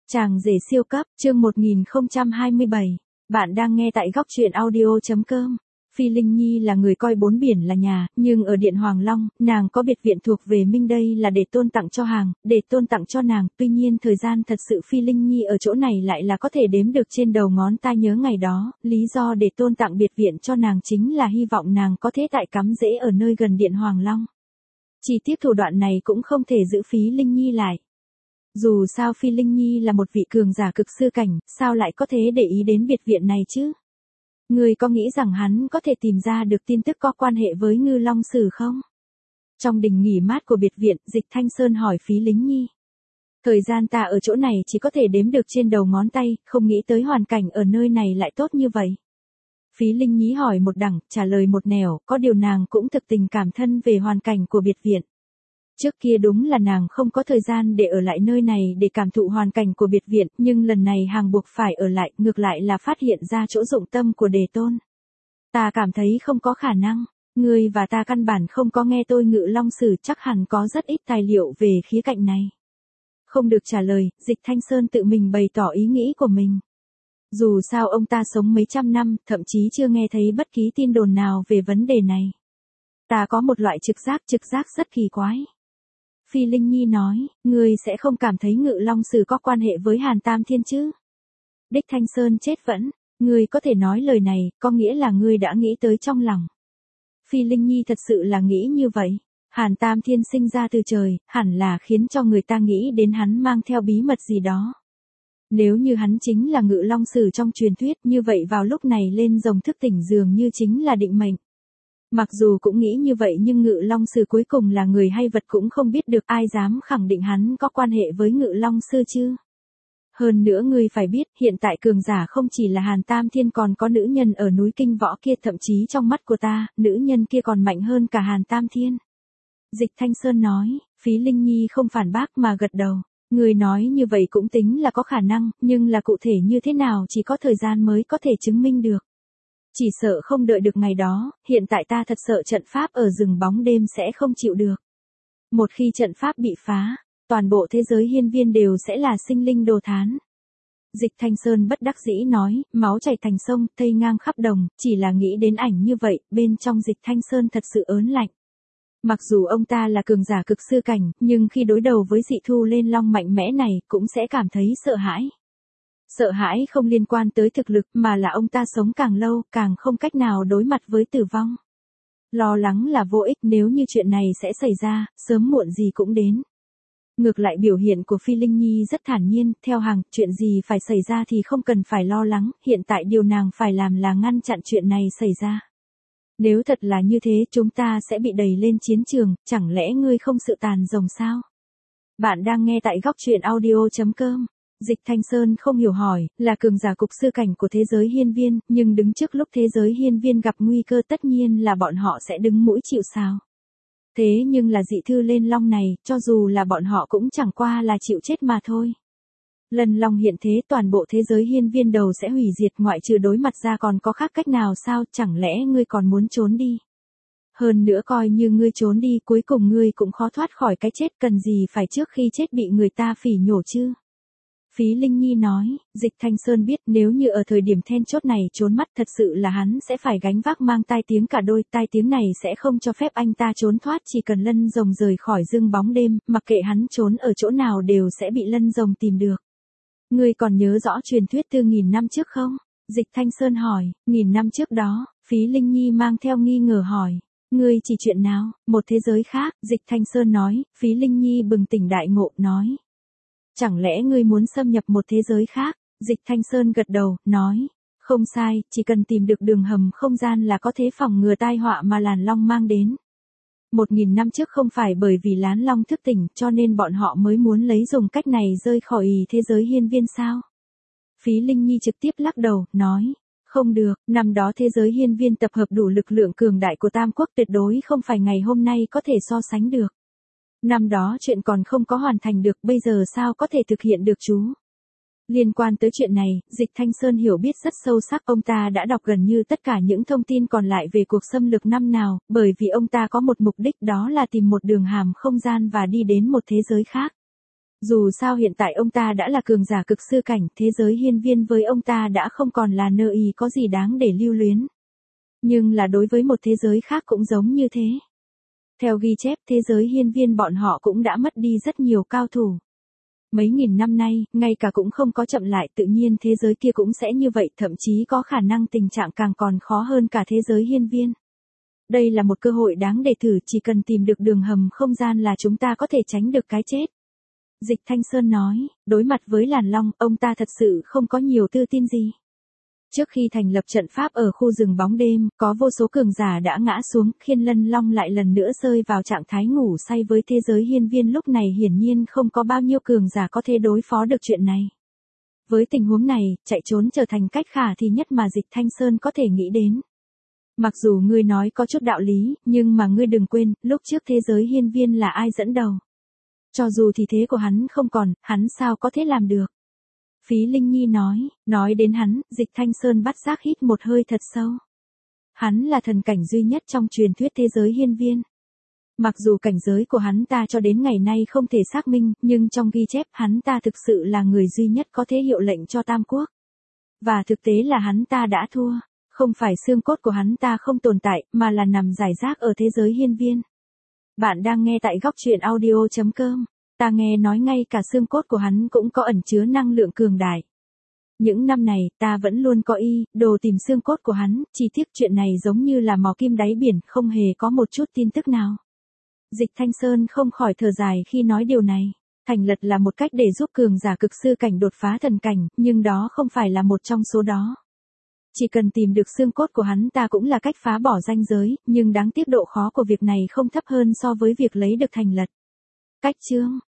Chàng rể siêu cấp, chương 1027. Bạn đang nghe tại góc truyện audio.com. Phi Linh Nhi là người coi bốn biển là nhà, nhưng ở Điện Hoàng Long, nàng có biệt viện thuộc về Minh đây là để tôn tặng cho hàng, để tôn tặng cho nàng. Tuy nhiên thời gian thật sự Phi Linh Nhi ở chỗ này lại là có thể đếm được trên đầu ngón tay nhớ ngày đó. Lý do để tôn tặng biệt viện cho nàng chính là hy vọng nàng có thể tại cắm rễ ở nơi gần Điện Hoàng Long. Chỉ tiếc thủ đoạn này cũng không thể giữ Phi Linh Nhi lại. Dù sao Phi Linh Nhi là một vị cường giả cực sư cảnh, sao lại có thể để ý đến biệt viện này chứ? Ngươi có nghĩ rằng hắn có thể tìm ra được tin tức có quan hệ với Ngư Long Sử không? Trong đình nghỉ mát của biệt viện, Dịch Thanh Sơn hỏi Phi Linh Nhi. Thời gian ta ở chỗ này chỉ có thể đếm được trên đầu ngón tay, không nghĩ tới hoàn cảnh ở nơi này lại tốt như vậy. Phi Linh Nhi hỏi một đằng, trả lời một nẻo, có điều nàng cũng thực tình cảm thân về hoàn cảnh của biệt viện. Trước kia đúng là nàng không có thời gian để ở lại nơi này để cảm thụ hoàn cảnh của biệt viện, nhưng lần này hàng buộc phải ở lại, ngược lại là phát hiện ra chỗ dụng tâm của đề tôn. Ta cảm thấy không có khả năng, ngươi và ta căn bản không có nghe tôi Ngự Long Sử, chắc hẳn có rất ít tài liệu về khía cạnh này. Không được trả lời, Dịch Thanh Sơn tự mình bày tỏ ý nghĩ của mình. Dù sao ông ta sống mấy trăm năm, thậm chí chưa nghe thấy bất kỳ tin đồn nào về vấn đề này. Ta có một loại trực giác rất kỳ quái. Phi Linh Nhi nói, ngươi sẽ không cảm thấy Ngự Long Sử có quan hệ với Hàn Tam Thiên chứ? Đích Thanh Sơn chết vẫn, ngươi có thể nói lời này, có nghĩa là ngươi đã nghĩ tới trong lòng. Phi Linh Nhi thật sự là nghĩ như vậy. Hàn Tam Thiên sinh ra từ trời, hẳn là khiến cho người ta nghĩ đến hắn mang theo bí mật gì đó. Nếu như hắn chính là Ngự Long Sử trong truyền thuyết, như vậy vào lúc này lên rồng thức tỉnh dường như chính là định mệnh. Mặc dù cũng nghĩ như vậy nhưng Ngự Long Sử cuối cùng là người hay vật cũng không biết được, ai dám khẳng định hắn có quan hệ với Ngự Long Sư chứ. Hơn nữa ngươi phải biết, hiện tại cường giả không chỉ là Hàn Tam Thiên, còn có nữ nhân ở núi Kinh Võ kia, thậm chí trong mắt của ta, nữ nhân kia còn mạnh hơn cả Hàn Tam Thiên. Dịch Thanh Sơn nói, Phí Linh Nhi không phản bác mà gật đầu. Ngươi nói như vậy cũng tính là có khả năng, nhưng là cụ thể như thế nào chỉ có thời gian mới có thể chứng minh được. Chỉ sợ không đợi được ngày đó, hiện tại ta thật sợ trận pháp ở rừng bóng đêm sẽ không chịu được. Một khi trận pháp bị phá, toàn bộ thế giới hiên viên đều sẽ là sinh linh đồ thán. Dịch Thanh Sơn bất đắc dĩ nói, máu chảy thành sông, thây ngang khắp đồng, chỉ là nghĩ đến ảnh như vậy, bên trong Dịch Thanh Sơn thật sự ớn lạnh. Mặc dù ông ta là cường giả cực sư cảnh, nhưng khi đối đầu với dị thu lên long mạnh mẽ này, cũng sẽ cảm thấy sợ hãi. Sợ hãi không liên quan tới thực lực, mà là ông ta sống càng lâu, càng không cách nào đối mặt với tử vong. Lo lắng là vô ích, nếu như chuyện này sẽ xảy ra, sớm muộn gì cũng đến. Ngược lại biểu hiện của Phi Linh Nhi rất thản nhiên, theo hàng, chuyện gì phải xảy ra thì không cần phải lo lắng, hiện tại điều nàng phải làm là ngăn chặn chuyện này xảy ra. Nếu thật là như thế chúng ta sẽ bị đẩy lên chiến trường, chẳng lẽ ngươi không sợ tàn rồng sao? Bạn đang nghe tại góc truyện audio.com. Dịch Thanh Sơn không hiểu hỏi, là cường giả cục sư cảnh của thế giới hiên viên, nhưng đứng trước lúc thế giới hiên viên gặp nguy cơ tất nhiên là bọn họ sẽ đứng mũi chịu sào. Thế nhưng là dị thư lên long này, cho dù là bọn họ cũng chẳng qua là chịu chết mà thôi. Lần long hiện thế toàn bộ thế giới hiên viên đầu sẽ hủy diệt, ngoại trừ đối mặt ra còn có khác cách nào sao, chẳng lẽ ngươi còn muốn trốn đi? Hơn nữa coi như ngươi trốn đi cuối cùng ngươi cũng khó thoát khỏi cái chết, cần gì phải trước khi chết bị người ta phỉ nhổ chứ? Phí Linh Nhi nói, Dịch Thanh Sơn biết nếu như ở thời điểm then chốt này trốn mất thật sự là hắn sẽ phải gánh vác mang tai tiếng cả đôi, tai tiếng này sẽ không cho phép anh ta trốn thoát, chỉ cần lân rồng rời khỏi rừng bóng đêm, mặc kệ hắn trốn ở chỗ nào đều sẽ bị lân rồng tìm được. Ngươi còn nhớ rõ truyền thuyết 4.000 năm trước không? Dịch Thanh Sơn hỏi, 1.000 năm trước đó, Phí Linh Nhi mang theo nghi ngờ hỏi. Ngươi chỉ chuyện nào, một thế giới khác, Dịch Thanh Sơn nói, Phí Linh Nhi bừng tỉnh đại ngộ, nói. Chẳng lẽ ngươi muốn xâm nhập một thế giới khác? Dịch Thanh Sơn gật đầu, nói. Không sai, chỉ cần tìm được đường hầm không gian là có thể phòng ngừa tai họa mà làn long mang đến. 1.000 năm trước không phải bởi vì lán long thức tỉnh cho nên bọn họ mới muốn lấy dùng cách này rơi khỏi thế giới hiên viên sao? Phí Linh Nhi trực tiếp lắc đầu, nói. Không được, năm đó thế giới hiên viên tập hợp đủ lực lượng cường đại của Tam Quốc, tuyệt đối không phải ngày hôm nay có thể so sánh được. Năm đó chuyện còn không có hoàn thành được, bây giờ sao có thể thực hiện được chú? Liên quan tới chuyện này, Dịch Thanh Sơn hiểu biết rất sâu sắc, ông ta đã đọc gần như tất cả những thông tin còn lại về cuộc xâm lược năm nào, bởi vì ông ta có một mục đích, đó là tìm một đường hàm không gian và đi đến một thế giới khác. Dù sao hiện tại ông ta đã là cường giả cực sư cảnh, thế giới hiên viên với ông ta đã không còn là nơi ý có gì đáng để lưu luyến. Nhưng là đối với một thế giới khác cũng giống như thế. Theo ghi chép, thế giới hiên viên bọn họ cũng đã mất đi rất nhiều cao thủ. Mấy nghìn năm nay, ngay cả cũng không có chậm lại, tự nhiên thế giới kia cũng sẽ như vậy, thậm chí có khả năng tình trạng càng còn khó hơn cả thế giới hiên viên. Đây là một cơ hội đáng để thử, chỉ cần tìm được đường hầm không gian là chúng ta có thể tránh được cái chết. Dịch Thanh Sơn nói, đối mặt với Làn Long, ông ta thật sự không có nhiều tự tin gì. Trước khi thành lập trận pháp ở khu rừng bóng đêm, có vô số cường giả đã ngã xuống, Khiên Lân Long lại lần nữa rơi vào trạng thái ngủ say với thế giới hiên viên lúc này hiển nhiên không có bao nhiêu cường giả có thể đối phó được chuyện này. Với tình huống này, chạy trốn trở thành cách khả thi nhất mà Dịch Thanh Sơn có thể nghĩ đến. Mặc dù ngươi nói có chút đạo lý, nhưng mà ngươi đừng quên, lúc trước thế giới hiên viên là ai dẫn đầu. Cho dù thì thế của hắn không còn, hắn sao có thể làm được. Phí Linh Nhi nói đến hắn, Dịch Thanh Sơn bắt giác hít một hơi thật sâu. Hắn là thần cảnh duy nhất trong truyền thuyết thế giới hiên viên. Mặc dù cảnh giới của hắn ta cho đến ngày nay không thể xác minh, nhưng trong ghi chép hắn ta thực sự là người duy nhất có thể hiệu lệnh cho Tam Quốc. Và thực tế là hắn ta đã thua, không phải xương cốt của hắn ta không tồn tại, mà là nằm rải rác ở thế giới hiên viên. Bạn đang nghe tại góc truyện audio.com. Ta nghe nói ngay cả xương cốt của hắn cũng có ẩn chứa năng lượng cường đại. Những năm này, ta vẫn luôn có đồ tìm xương cốt của hắn, chỉ tiếc chuyện này giống như là mò kim đáy biển, không hề có một chút tin tức nào. Dịch Thanh Sơn không khỏi thở dài khi nói điều này. Thành Lật là một cách để giúp cường giả cực sư cảnh đột phá thần cảnh, nhưng đó không phải là một trong số đó. Chỉ cần tìm được xương cốt của hắn ta cũng là cách phá bỏ ranh giới, nhưng đáng tiếc độ khó của việc này không thấp hơn so với việc lấy được Thành Lật. Cách chương